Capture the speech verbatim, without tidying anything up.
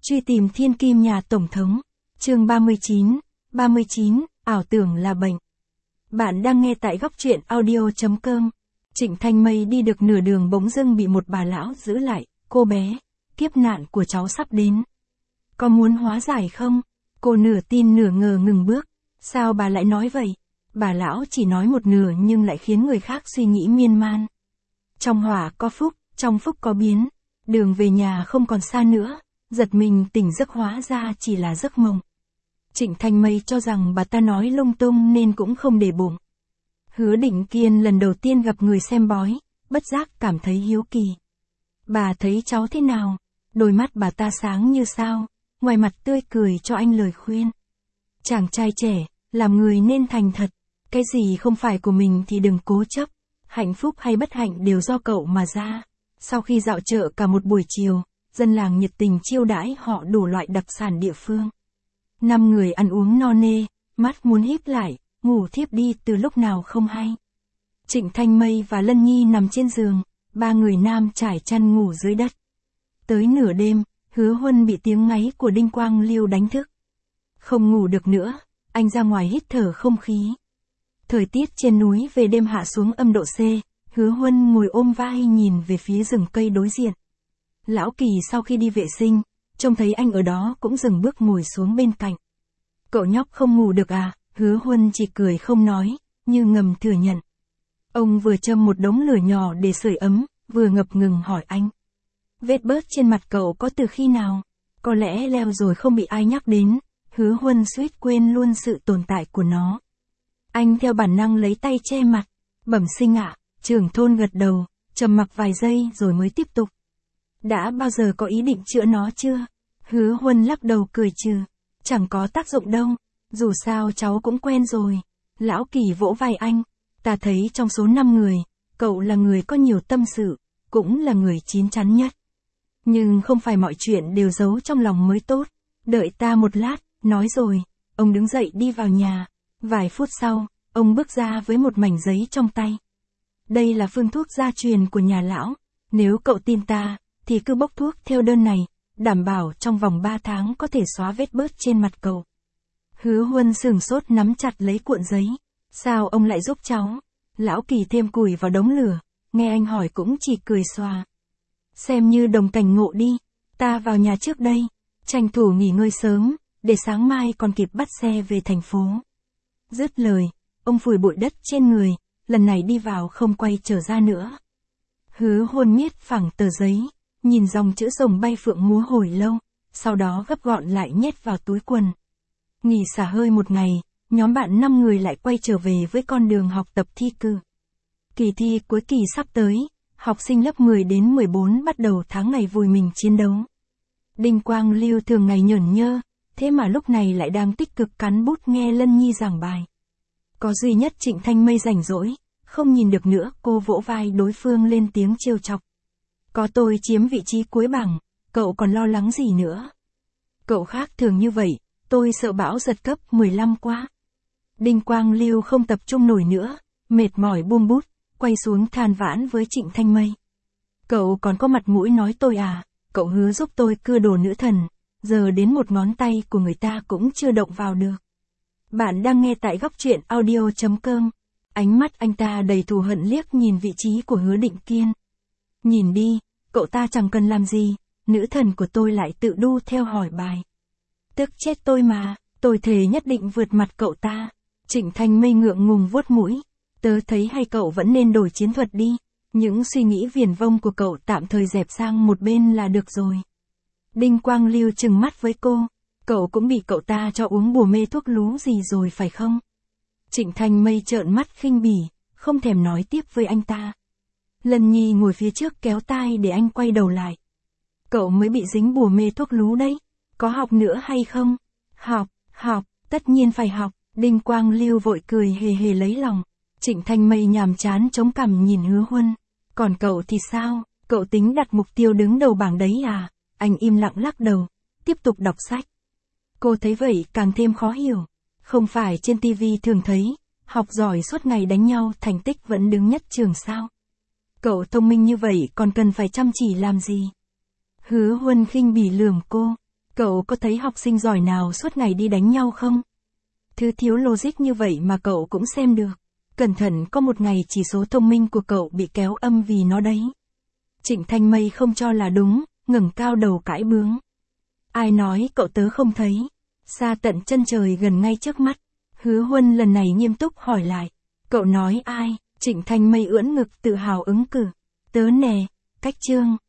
Truy tìm thiên kim nhà Tổng thống. Chương ba mươi chín, ba mươi chín, ảo tưởng là bệnh. Bạn đang nghe tại góc truyện audio chấm com. Trịnh Thanh Mây đi được nửa đường bỗng dưng bị một bà lão giữ lại. Cô bé, kiếp nạn của cháu sắp đến. Có muốn hóa giải không? Cô nửa tin nửa ngờ ngừng bước. Sao bà lại nói vậy? Bà lão chỉ nói một nửa nhưng lại khiến người khác suy nghĩ miên man. Trong hỏa có phúc, trong phúc có biến. Đường về nhà không còn xa nữa. Giật mình tỉnh giấc hóa ra chỉ là giấc mộng. Trịnh Thanh Mây cho rằng bà ta nói lung tung nên cũng không để bụng. Hứa Định Kiên lần đầu tiên gặp người xem bói, bất giác cảm thấy hiếu kỳ. Bà thấy cháu thế nào? Đôi mắt bà ta sáng như sao, ngoài mặt tươi cười cho anh lời khuyên. Chàng trai trẻ, làm người nên thành thật, cái gì không phải của mình thì đừng cố chấp, hạnh phúc hay bất hạnh đều do cậu mà ra. Sau khi dạo chợ cả một buổi chiều, dân làng nhiệt tình chiêu đãi họ đủ loại đặc sản địa phương. Năm người ăn uống no nê, mắt muốn híp lại, ngủ thiếp đi từ lúc nào không hay. Trịnh Thanh Mây và Lân Nhi nằm trên giường, ba người nam trải chăn ngủ dưới đất. Tới nửa đêm, Hứa Huân bị tiếng ngáy của Đinh Quang Liêu đánh thức. Không ngủ được nữa, anh ra ngoài hít thở không khí. Thời tiết trên núi về đêm hạ xuống âm độ C, Hứa Huân ngồi ôm vai nhìn về phía rừng cây đối diện. Lão Kỳ sau khi đi vệ sinh, trông thấy anh ở đó cũng dừng bước ngồi xuống bên cạnh. Cậu nhóc không ngủ được à? Hứa Huân chỉ cười không nói, như ngầm thừa nhận. Ông vừa châm một đống lửa nhỏ để sưởi ấm, vừa ngập ngừng hỏi anh. Vết bớt trên mặt cậu có từ khi nào? Có lẽ leo rồi không bị ai nhắc đến. Hứa Huân suýt quên luôn sự tồn tại của nó. Anh theo bản năng lấy tay che mặt. Bẩm sinh ạ, trưởng thôn gật đầu, trầm mặc vài giây rồi mới tiếp tục. Đã bao giờ có ý định chữa nó chưa? Hứa Huân lắc đầu cười trừ. Chẳng có tác dụng đâu, dù sao cháu cũng quen rồi. Lão Kỳ vỗ vai anh. Ta thấy trong số năm người, cậu là người có nhiều tâm sự, cũng là người chín chắn nhất. Nhưng không phải mọi chuyện đều giấu trong lòng mới tốt. Đợi ta một lát, nói rồi. Ông đứng dậy đi vào nhà. Vài phút sau, ông bước ra với một mảnh giấy trong tay. Đây là phương thuốc gia truyền của nhà lão. Nếu cậu tin ta, thì cứ bốc thuốc theo đơn này, đảm bảo trong vòng ba tháng có thể xóa vết bớt trên mặt cậu. Hứa Huân sửng sốt nắm chặt lấy cuộn giấy. Sao ông lại giúp cháu? Lão Kỳ thêm củi vào đống lửa, nghe anh hỏi cũng chỉ cười xòa. Xem như đồng cảnh ngộ đi, ta vào nhà trước đây, tranh thủ nghỉ ngơi sớm, để sáng mai còn kịp bắt xe về thành phố. Dứt lời, ông phủi bụi đất trên người, lần này đi vào không quay trở ra nữa. Hứa Huân miết phẳng tờ giấy, nhìn dòng chữ rồng bay phượng múa hồi lâu, sau đó gấp gọn lại nhét vào túi quần. Nghỉ xả hơi một ngày, nhóm bạn năm người lại quay trở về với con đường học tập thi cử. Kỳ thi cuối kỳ sắp tới, học sinh lớp mười đến mười bốn bắt đầu tháng ngày vùi mình chiến đấu. Đinh Quang Liêu thường ngày nhởn nhơ, thế mà lúc này lại đang tích cực cắn bút nghe Lân Nhi giảng bài. Có duy nhất Trịnh Thanh Mây rảnh rỗi, không nhìn được nữa, cô vỗ vai đối phương lên tiếng trêu chọc. Có tôi chiếm vị trí cuối bảng, cậu còn lo lắng gì nữa? Cậu khác thường như vậy, tôi sợ bão giật cấp mười lăm quá. Đinh Quang Liêu không tập trung nổi nữa, mệt mỏi buông bút, quay xuống than vãn với Trịnh Thanh Mây. Cậu còn có mặt mũi nói tôi à, cậu hứa giúp tôi cưa đồ nữ thần, giờ đến một ngón tay của người ta cũng chưa động vào được. Bạn đang nghe tại góc truyện audio chấm com. Ánh mắt anh ta đầy thù hận liếc nhìn vị trí của Hứa Định Kiên. Nhìn đi, cậu ta chẳng cần làm gì, nữ thần của tôi lại tự đu theo hỏi bài. Tức chết tôi mà, tôi thề nhất định vượt mặt cậu ta. Trịnh Thanh Mây ngượng ngùng vuốt mũi. Tớ thấy hay cậu vẫn nên đổi chiến thuật đi. Những suy nghĩ viển vông của cậu tạm thời dẹp sang một bên là được rồi. Đinh Quang Liêu trừng mắt với cô. Cậu cũng bị cậu ta cho uống bùa mê thuốc lú gì rồi phải không? Trịnh Thanh Mây trợn mắt khinh bỉ, không thèm nói tiếp với anh ta. Lân Nhi ngồi phía trước kéo tai để anh quay đầu lại. Cậu mới bị dính bùa mê thuốc lú đấy. Có học nữa hay không? Học, học, tất nhiên phải học. Đinh Quang Liêu vội cười hề hề lấy lòng. Trịnh Thanh Mây nhàm chán chống cằm nhìn Hứa Huân. Còn cậu thì sao? Cậu tính đặt mục tiêu đứng đầu bảng đấy à? Anh im lặng lắc đầu, tiếp tục đọc sách. Cô thấy vậy càng thêm khó hiểu. Không phải trên tivi thường thấy, học giỏi suốt ngày đánh nhau thành tích vẫn đứng nhất trường sao? Cậu thông minh như vậy còn cần phải chăm chỉ làm gì? Hứa Huân khinh bỉ lườm cô. Cậu có thấy học sinh giỏi nào suốt ngày đi đánh nhau không? Thứ thiếu logic như vậy mà cậu cũng xem được. Cẩn thận có một ngày chỉ số thông minh của cậu bị kéo âm vì nó đấy. Trịnh Thanh Mây không cho là đúng, ngẩng cao đầu cãi bướng. Ai nói cậu tớ không thấy? Xa tận chân trời gần ngay trước mắt. Hứa Huân lần này nghiêm túc hỏi lại. Cậu nói ai? Trịnh Thanh Mây ưỡn ngực tự hào ứng cử. Tớ nè, Cách Trương.